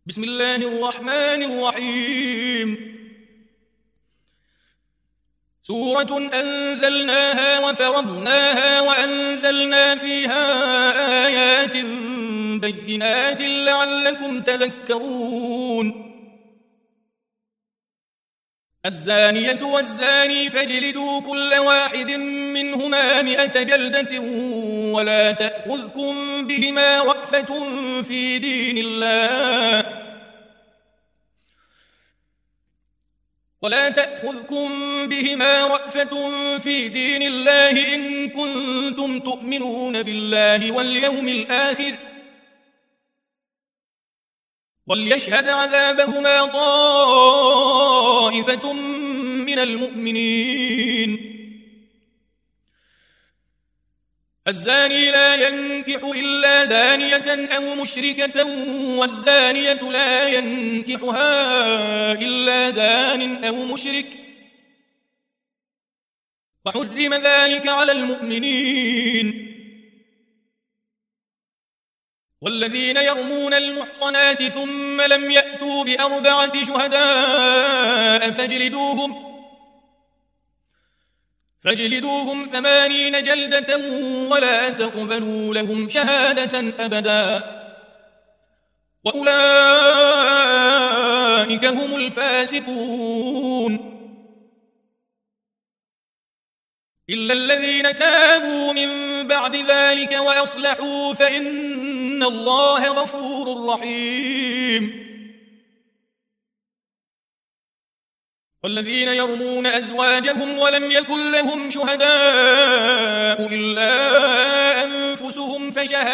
بسم الله الرحمن الرحيم. سورة أنزلناها وفرضناها وأنزلنا فيها آيات بينات لعلكم تذكرون. الزانية والزاني فاجلدوا كل واحد منهما 100 جلدة ولا تأخذكم بهما رأفة في دين الله إن كنتم تؤمنون بالله واليوم الآخر. وليشهد عذابهما طائفة من المؤمنين. الزاني لا ينكح إلا زانية أو مشركة والزانية لا ينكحها إلا زان أو مشرك وحرم ذلك على المؤمنين. والذين يرمون المحصنات ثم لم يأتوا ب4 شهداء فاجلدوهم 80 جلدة ولا تقبلوا لهم شهادة أبدا وأولئك هم الفاسقون. إلا الذين تابوا من بعد ذلك وأصلحوا فإن الله غفور رحيم. والذين يرمون أزواجهم ولم يكن لهم شهداء إلا أنفسهم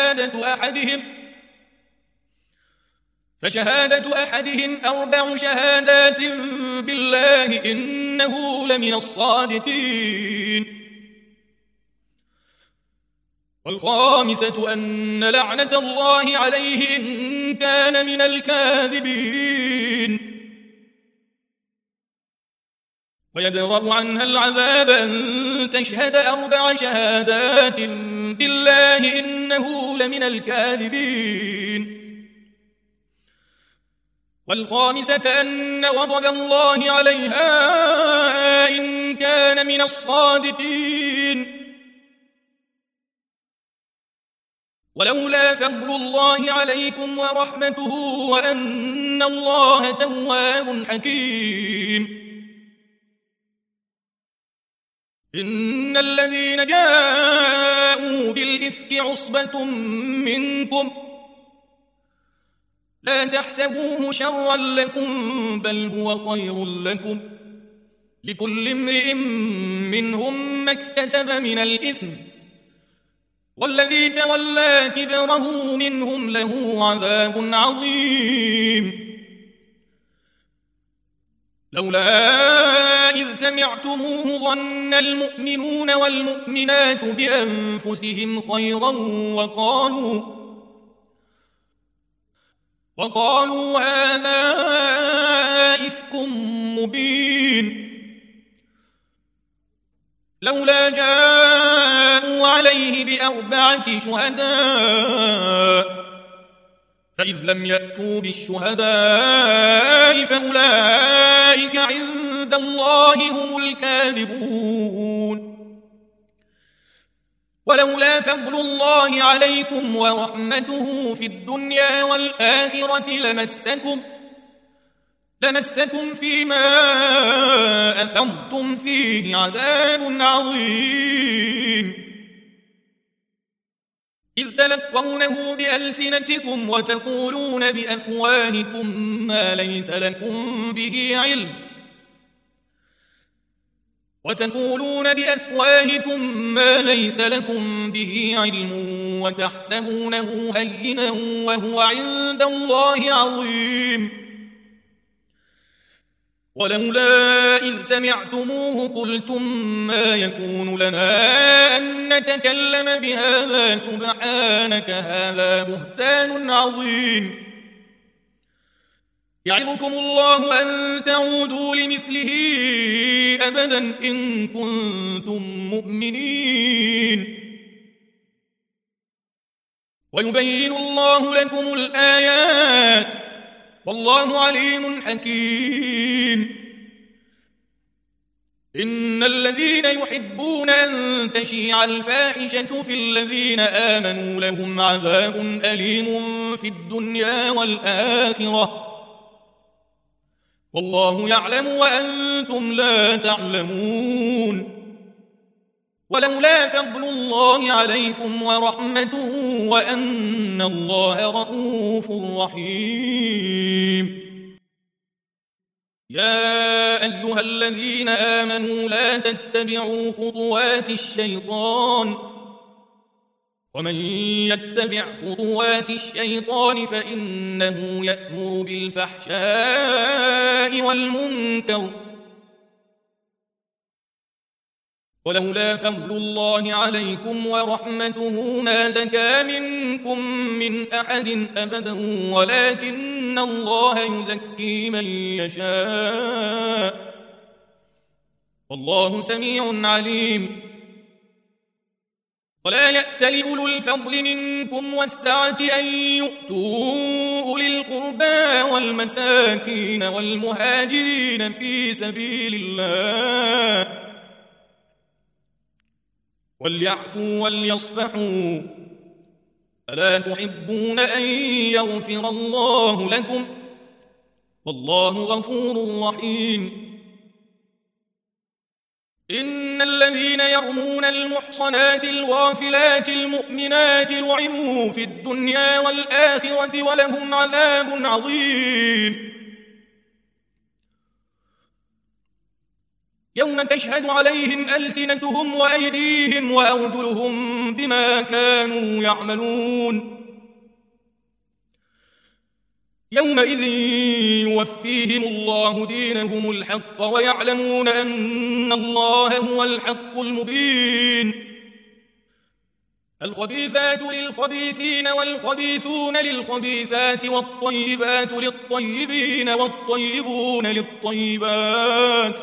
فشهادة أحدهم 4 شهادات بالله إنه لمن الصادقين. والخامسة أن لعنة الله عليه إن كان من الكاذبين. ويدرأ عنها العذاب أن تشهد 4 شهادات بالله إنه لمن الكاذبين. والخامسة أن غضب الله عليها إن كان من الصادقين. ولولا فضل الله عليكم ورحمته وأن الله تواب حكيم. إن الذين جاءوا بالإفك عصبة منكم لا تحسبوه شرا لكم بل هو خير لكم لكل امرئ منهم ما اكتسب من الإثم والذي تولى كبره منهم له عذاب عظيم. لولا إذ سمعتموه ظن المؤمنون والمؤمنات بأنفسهم خيرا وقالوا هذا إفك مبين. لولا جاءوا عليه ب4 شهداء فإذ لم يأتوا بالشهداء فأولئك عند الله هم الكاذبون. ولولا فضل الله عليكم ورحمته في الدنيا والآخرة لمسكم فيما أفضتم فيه عذاب عظيم. إذ تلقونه بألسنتكم وتقولون بأفواهكم ما ليس لكم به علم وتحسبونه هينا وهو عند الله عظيم. ولولا إذ سمعتموه قلتم ما يكون لنا أن نتكلم بهذا سبحانك هذا بهتان عظيم. يعظكم الله أن تعودوا لمثله أبدا إن كنتم مؤمنين. ويبين الله لكم الآيات والله عليم حكيم. إن الذين يحبون أن تشيع الفاحشة في الذين آمنوا لهم عذاب أليم في الدنيا والآخرة والله يعلم وأنتم لا تعلمون. ولولا فضل الله عليكم ورحمته وأن الله رؤوف رحيم. يا أيها الذين آمنوا لا تتبعوا خطوات الشيطان ومن يتبع خطوات الشيطان فإنه يأمر بالفحشاء والمنكر ولولا فضل الله عليكم ورحمته ما زكى منكم من أحد أبدا ولكن الله يزكي من يشاء والله سميع عليم. ولا يأتل أولو الفضل منكم والسعة أن يؤتوا أولي القربى والمساكين والمهاجرين في سبيل الله وليعفوا وليصفحوا ألا تحبون أن يغفر الله لكم والله غفور رحيم. إن الذين يرمون المحصنات الغافلات المؤمنات لعنوا في الدنيا والآخرة ولهم عذاب عظيم. يوم تشهد عليهم ألسنتهم وأيديهم وأرجلهم بما كانوا يعملون يومئذ يوفيهم الله دينهم الحق ويعلمون أن الله هو الحق المبين. الخبيثات للخبيثين والخبيثون للخبيثات والطيبات للطيبين والطيبون للطيبات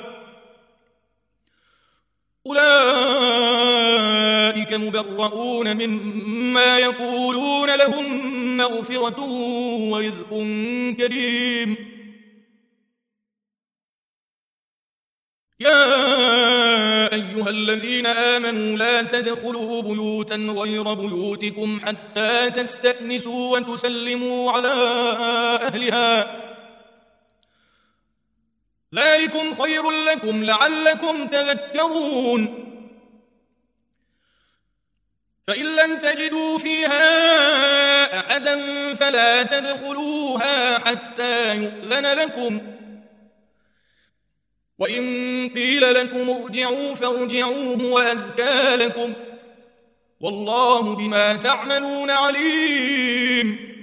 أولئك مبرؤون مما يقولون لهم مغفرة ورزق كريم. يا أيها الذين آمنوا لا تدخلوا بيوتا غير بيوتكم حتى تستأنسوا وتسلموا على أهلها ذلكم خير لكم لعلكم تذكرون. فإن لم تجدوا فيها أحدا فلا تدخلوها حتى يؤذن لكم وإن قيل لكم ارجعوا فارجعوا هو أزكى لكم والله بما تعملون عليم.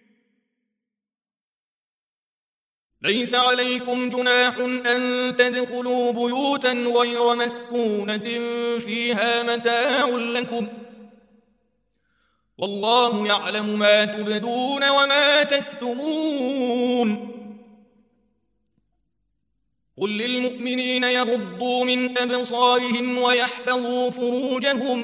ليس عليكم جناح أن تدخلوا بيوتا غير مسكونة فيها متاع لكم والله يعلم ما تبدون وما تكتمون. قل للمؤمنين يغضوا من أبصارهم ويحفظوا فروجهم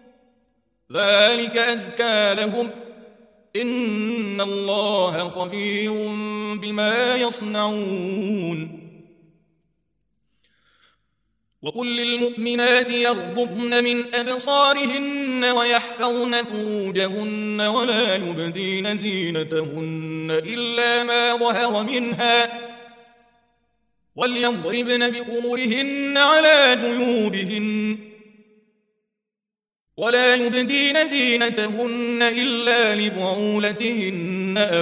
ذلك أزكى لهم إن الله خبير بما يصنعون. وقل للمؤمنات يغضضن من أبصارهن ويحفظن فروجهن ولا يبدين زينتهن إلا ما ظهر منها وليضربن بخمرهن على جيوبهن ولا يبدين زينتهن إلا لبعولتهن أو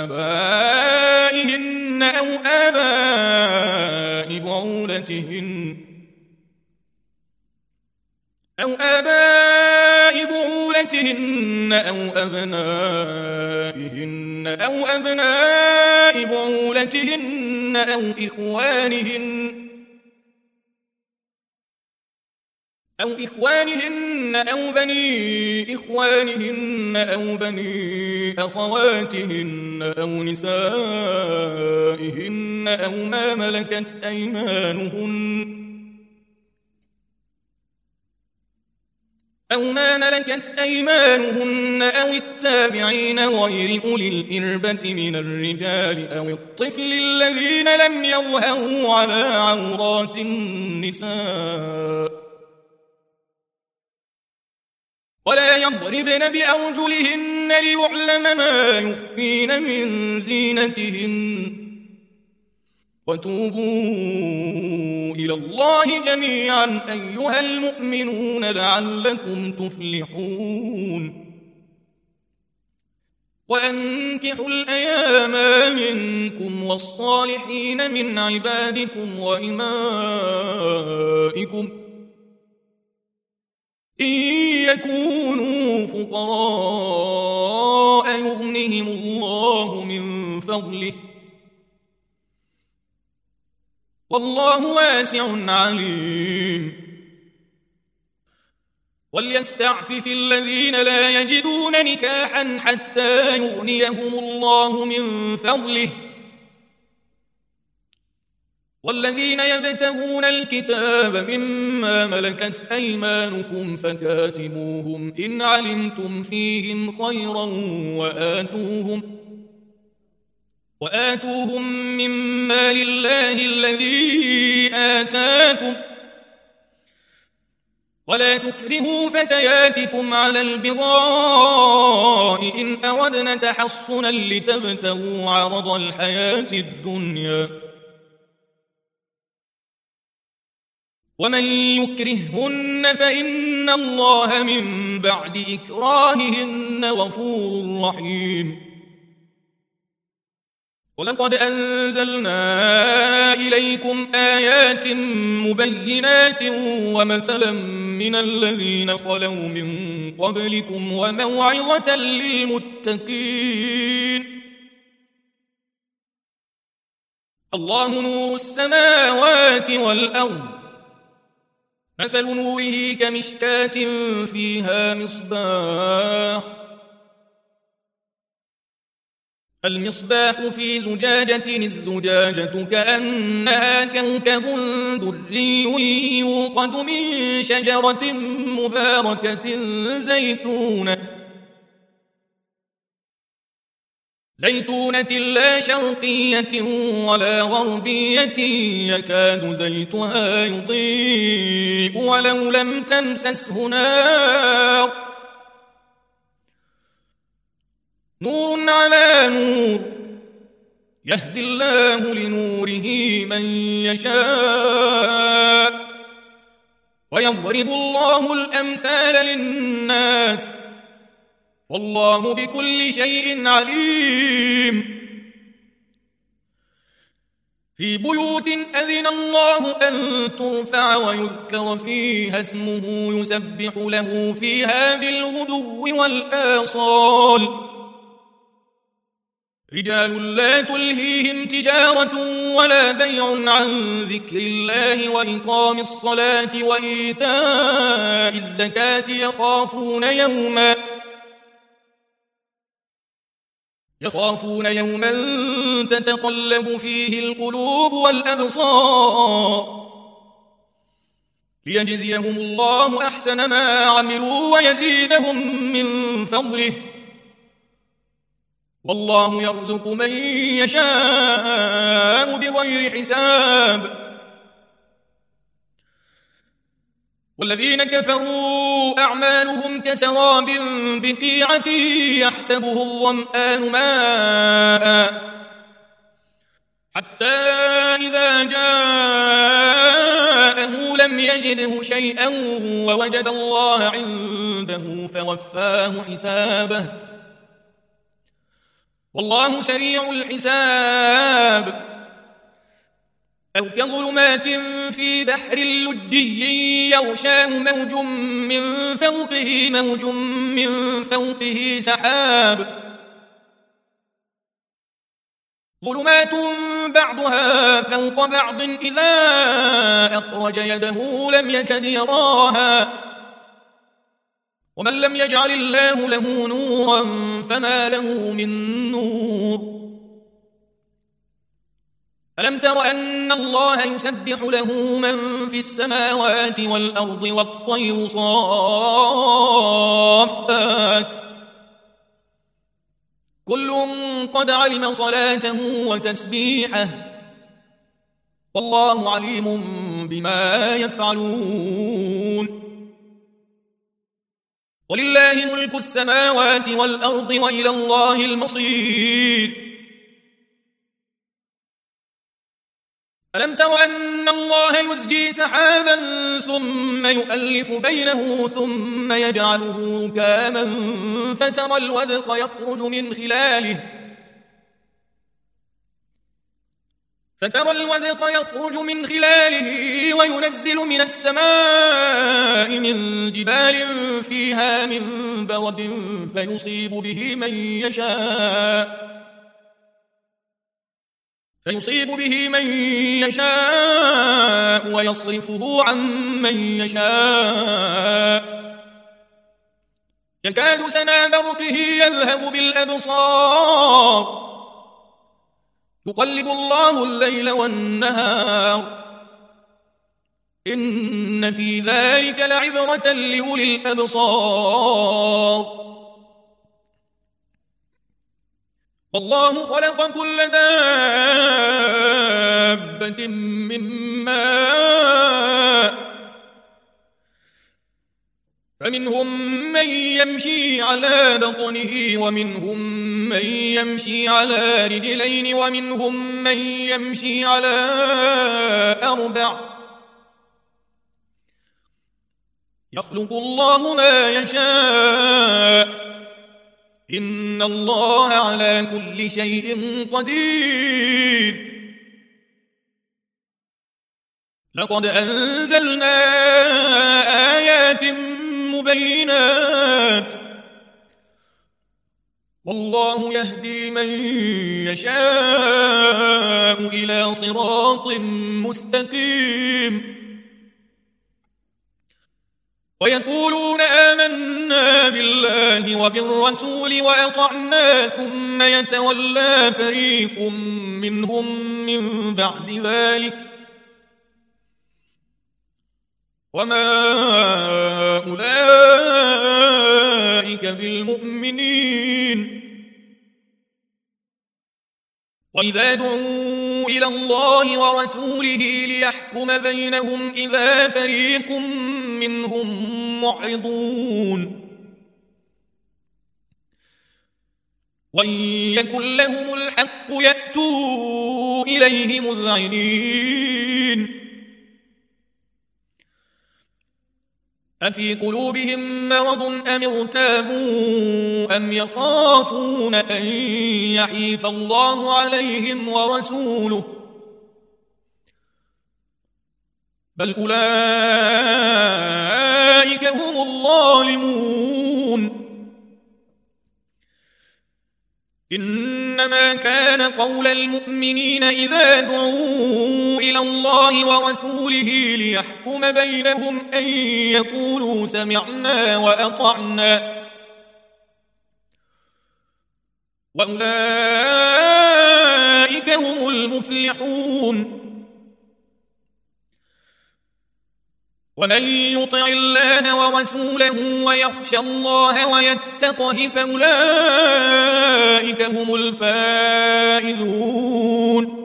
آبائهن أو آباء بعولتهن أو أبنائهن أو أبناء بعولتهن أو إخوانهن أو بني إخوانهن أو بني أخواتهن أو نسائهن أو ما ملكت أيمانهن أو ما ملكت أيمانهن أو التابعين غير أولي الإربة من الرجال أو الطفل الذين لم يظهروا على عورات النساء ولا يضربن بأرجلهن ليعلم ما يخفين من زينتهن وتوبوا إلى الله جميعا أيها المؤمنون لعلكم تفلحون وأنكحوا الأيام منكم والصالحين من عبادكم وإمائكم إن يكونوا فقراء يغنهم الله من فضله والله واسع عليم وليستعفف الذين لا يجدون نكاحا حتى يغنيهم الله من فضله والذين يبتغون الكتاب مما ملكت أيمانكم فكاتبوهم إن علمتم فيهم خيرا وآتوهم مما لله الذي آتاكم ولا تكرهوا فتياتكم على البغاء إن أردنا تحصنا لتبتغوا عرض الحياة الدنيا ومن يكرههن فإن الله من بعد إكراههن غفور رحيم ولقد أنزلنا إليكم آيات مبينات ومثلا من الذين خلوا من قبلكم وموعظة للمتقين الله نور السماوات والأرض مثل نوره كمشكاة فيها المصباح في زجاجة الزجاجة كأنها كوكب دري يوقد من شجرة مباركة زيتونة لا شرقية ولا غربية يكاد زيتها يضيء ولو لم تمسسه نار نور على نور يهدي الله لنوره من يشاء ويضرب الله الأمثال للناس والله بكل شيء عليم في بيوت أذن الله أن ترفع ويذكر فيها اسمه يسبح له فيها بالغدو والآصال رجال لا تلهيهم تجارة ولا بيع عن ذكر الله وإقام الصلاة وإيتاء الزكاة يخافون يوما تتقلب فيه القلوب والأبصار ليجزيهم الله أحسن ما عملوا ويزيدهم من فضله والله يرزق من يشاء بغير حساب والذين كفروا أعمالهم كسراب بقيعة يحسبه الظمآن ماء حتى إذا جاءه لم يجده شيئا ووجد الله عنده فوفاه حسابه والله سريع الحساب أو كظلمات في بحر لجي يغشاه موج من فوقه سحاب ظلمات بعضها فوق بعض إذا أخرج يده لم يكد يراها ومن لم يجعل الله له نورا فما له من نور ألم تر أن الله يسبح له من في السماوات والأرض والطير صافات كل قد علم صلاته وتسبيحه والله عليم بما يفعلون ولله ملك السماوات والأرض وإلى الله المصير ألم تر أن الله يزجي سحابا ثم يؤلف بينه ثم يجعله ركاما فترى الودق يخرج من خلاله وينزل من السماء من جبال فيها من برد فيصيب به من يشاء ويصرفه عن من يشاء يكاد سنا برقه يذهب بالأبصار يقلب الله الليل والنهار إن في ذلك لعبرة لأولي الأبصار والله خلق كل دابة من ماء فمنهم من يمشي على بطنه ومنهم من يمشي على رجلين ومنهم من يمشي على 4 يخلق الله ما يشاء إن الله على كل شيء قدير لقد أنزلنا آيات مبينات والله يهدي من يشاء إلى صراط مستقيم ويقولون آمنا بالله وبالرسول وأطعنا ثم يتولى فريق منهم من بعد ذلك وما أولئك بالمؤمنين وإذا دعوا إلى الله ورسوله ليحكم بينهم إذا فريق منهم معرضون وإن يكن لهم الحق يأتوا إليه مذعنين أفي قلوبهم مرض أم ارتابوا أم يخافون أن يحيف الله عليهم ورسوله بل أولئك هم الظالمون إنما كان قول المؤمنين إذا دعوا إلى الله ورسوله ليحكم بينهم أن يقولوا سمعنا وأطعنا وأولئك هم المفلحون ومن يطع الله ورسوله ويخشى الله ويتقه فأولئك هم الفائزون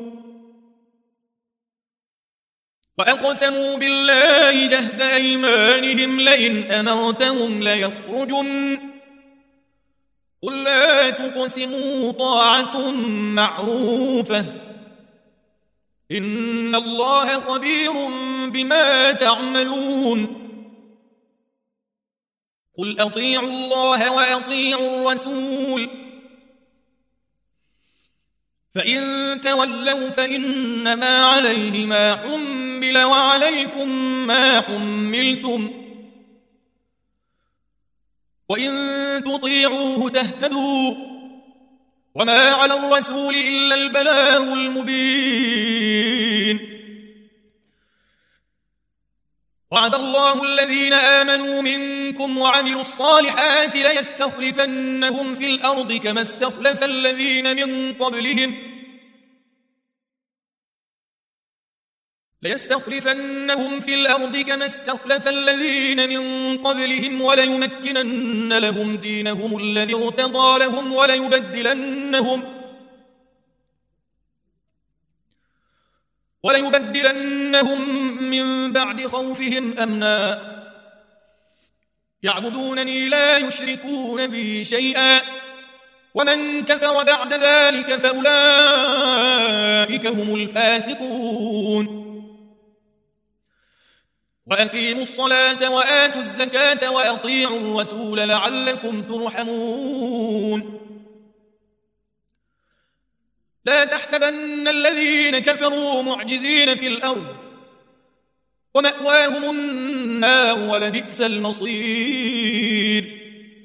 وأقسموا بالله جهد أيمانهم لئن أمرتهم ليخرجن قل لا تقسموا طاعة معروفة إن الله خبير بما تعملون قل أطيعوا الله وأطيعوا الرسول فإن تولوا فإنما عليه ما حمل وعليكم ما حملتم وإن تطيعوه تهتدوا وما على الرسول إلا البلاغ المبين وعد الله الذين آمنوا منكم وعملوا الصالحات ليستخلفنهم في الأرض كما استخلف الذين من قبلهم ليستخلفنهم في الأرض كما استخلف الذين من قبلهم وليمكنن لهم دينهم الذي ارتضى لهم وليبدلنهم من بعد خوفهم أمنا يعبدونني لا يشركون بي شيئا ومن كفر بعد ذلك فأولئك هم الفاسقون وأقيموا الصلاة وآتوا الزكاة وأطيعوا الرسول لعلكم ترحمون لا تحسبن الذين كفروا معجزين في الأرض ومأواهم النار ولبئس المصير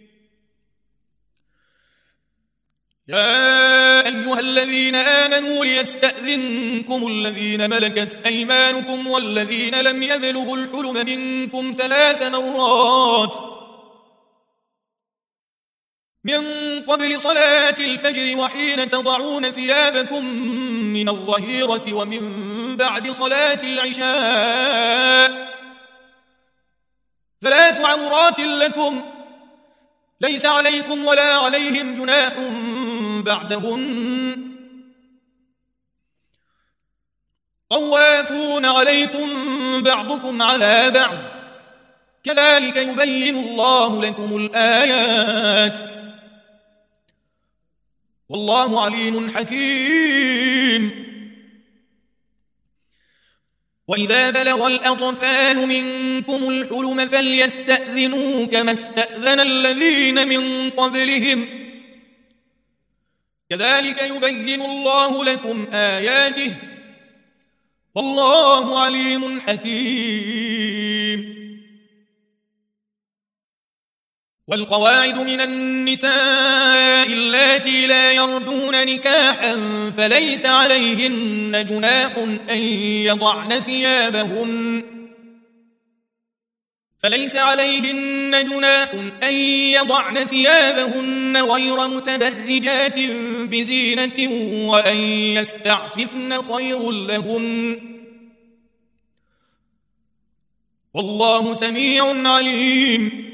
يا أيها الذين آمنوا ليستأذنكم الذين ملكت أيمانكم والذين لم يبلغوا الحلم منكم 3 مرات من قبل صلاة الفجر وحين تضعون ثيابكم من الظهيرة ومن بعد صلاة العشاء 3 عورات لكم ليس عليكم ولا عليهم جناح بعدهن طوافون عليكم بعضكم على بعض كذلك يبين الله لكم الآيات والله عليم حكيم وإذا بلغ الأطفال منكم الحلم فليستأذنوا كما استأذن الذين من قبلهم كذلك يبين الله لكم آياته والله عليم حكيم والقواعد من النساء اللاتي لا يرجون نكاحا فليس عليهن جناح أن يضعن ثيابهن غير متبرجات بزينة وأن يستعففن خير لهن والله سميع عليم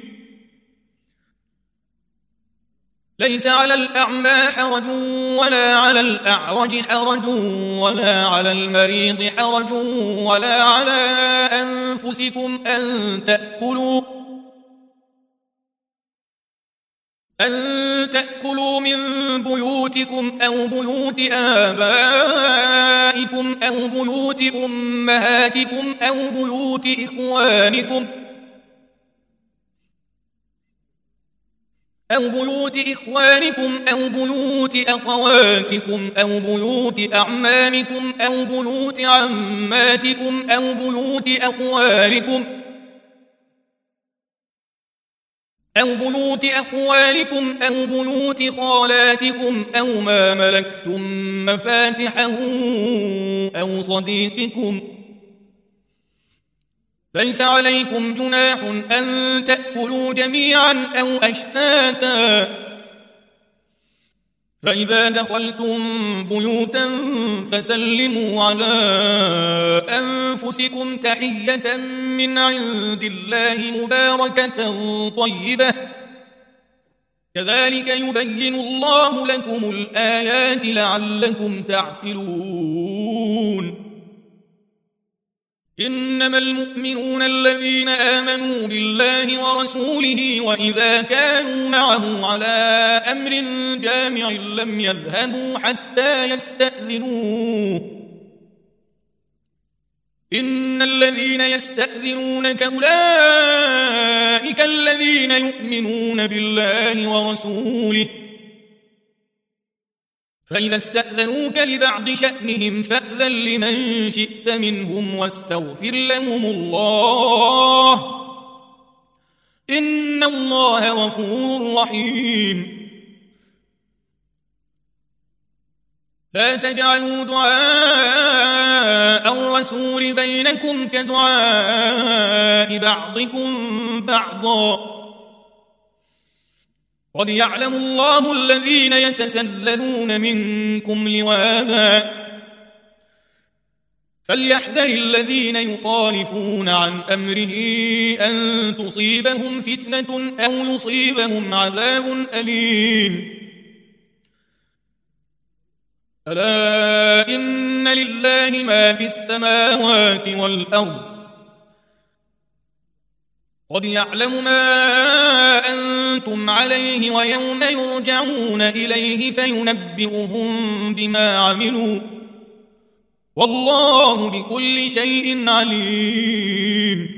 ليس على الأعمى حرج ولا على الأعرج حرج ولا على المريض حرج ولا على أنفسكم أن تأكلوا من بيوتكم أو بيوت آبائكم أو بيوت أمهاتكم أو بيوت إخوانكم أو بيوت أخواتكم أو بيوت أعمامكم أو بيوت عماتكم أو بيوت أخوالكم أو بيوت خالاتكم أو ما ملكتم مفاتحه أو صديقكم ليس عليكم جناح أن تأكلوا جميعا أو أشتاتا فإذا دخلتم بيوتا فسلموا على أنفسكم تحية من عند الله مباركة طيبة كذلك يبين الله لكم الآيات لعلكم تعقلون إنما المؤمنون الذين آمنوا بالله ورسوله وإذا كانوا معه على أمر جامع لم يذهبوا حتى يستأذنوه إن الذين يستأذنونك أولئك الذين يؤمنون بالله ورسوله فإذا استأذنوك لبعض شأنهم فأذن لمن شئت منهم واستغفر لهم الله إن الله غفور رحيم لا تجعلوا دعاء الرسول بينكم كدعاء بعضكم بعضا قد يعلم الله الذين يتسللون منكم لواذا فليحذر الذين يخالفون عن أمره أن تصيبهم فتنة أو يصيبهم عذاب أليم. ألا إن لله ما في السماوات والأرض قد يعلم ما أنتم عليه ويوم يرجعون إليه فينبئهم بما عملوا والله بكل شيء عليم.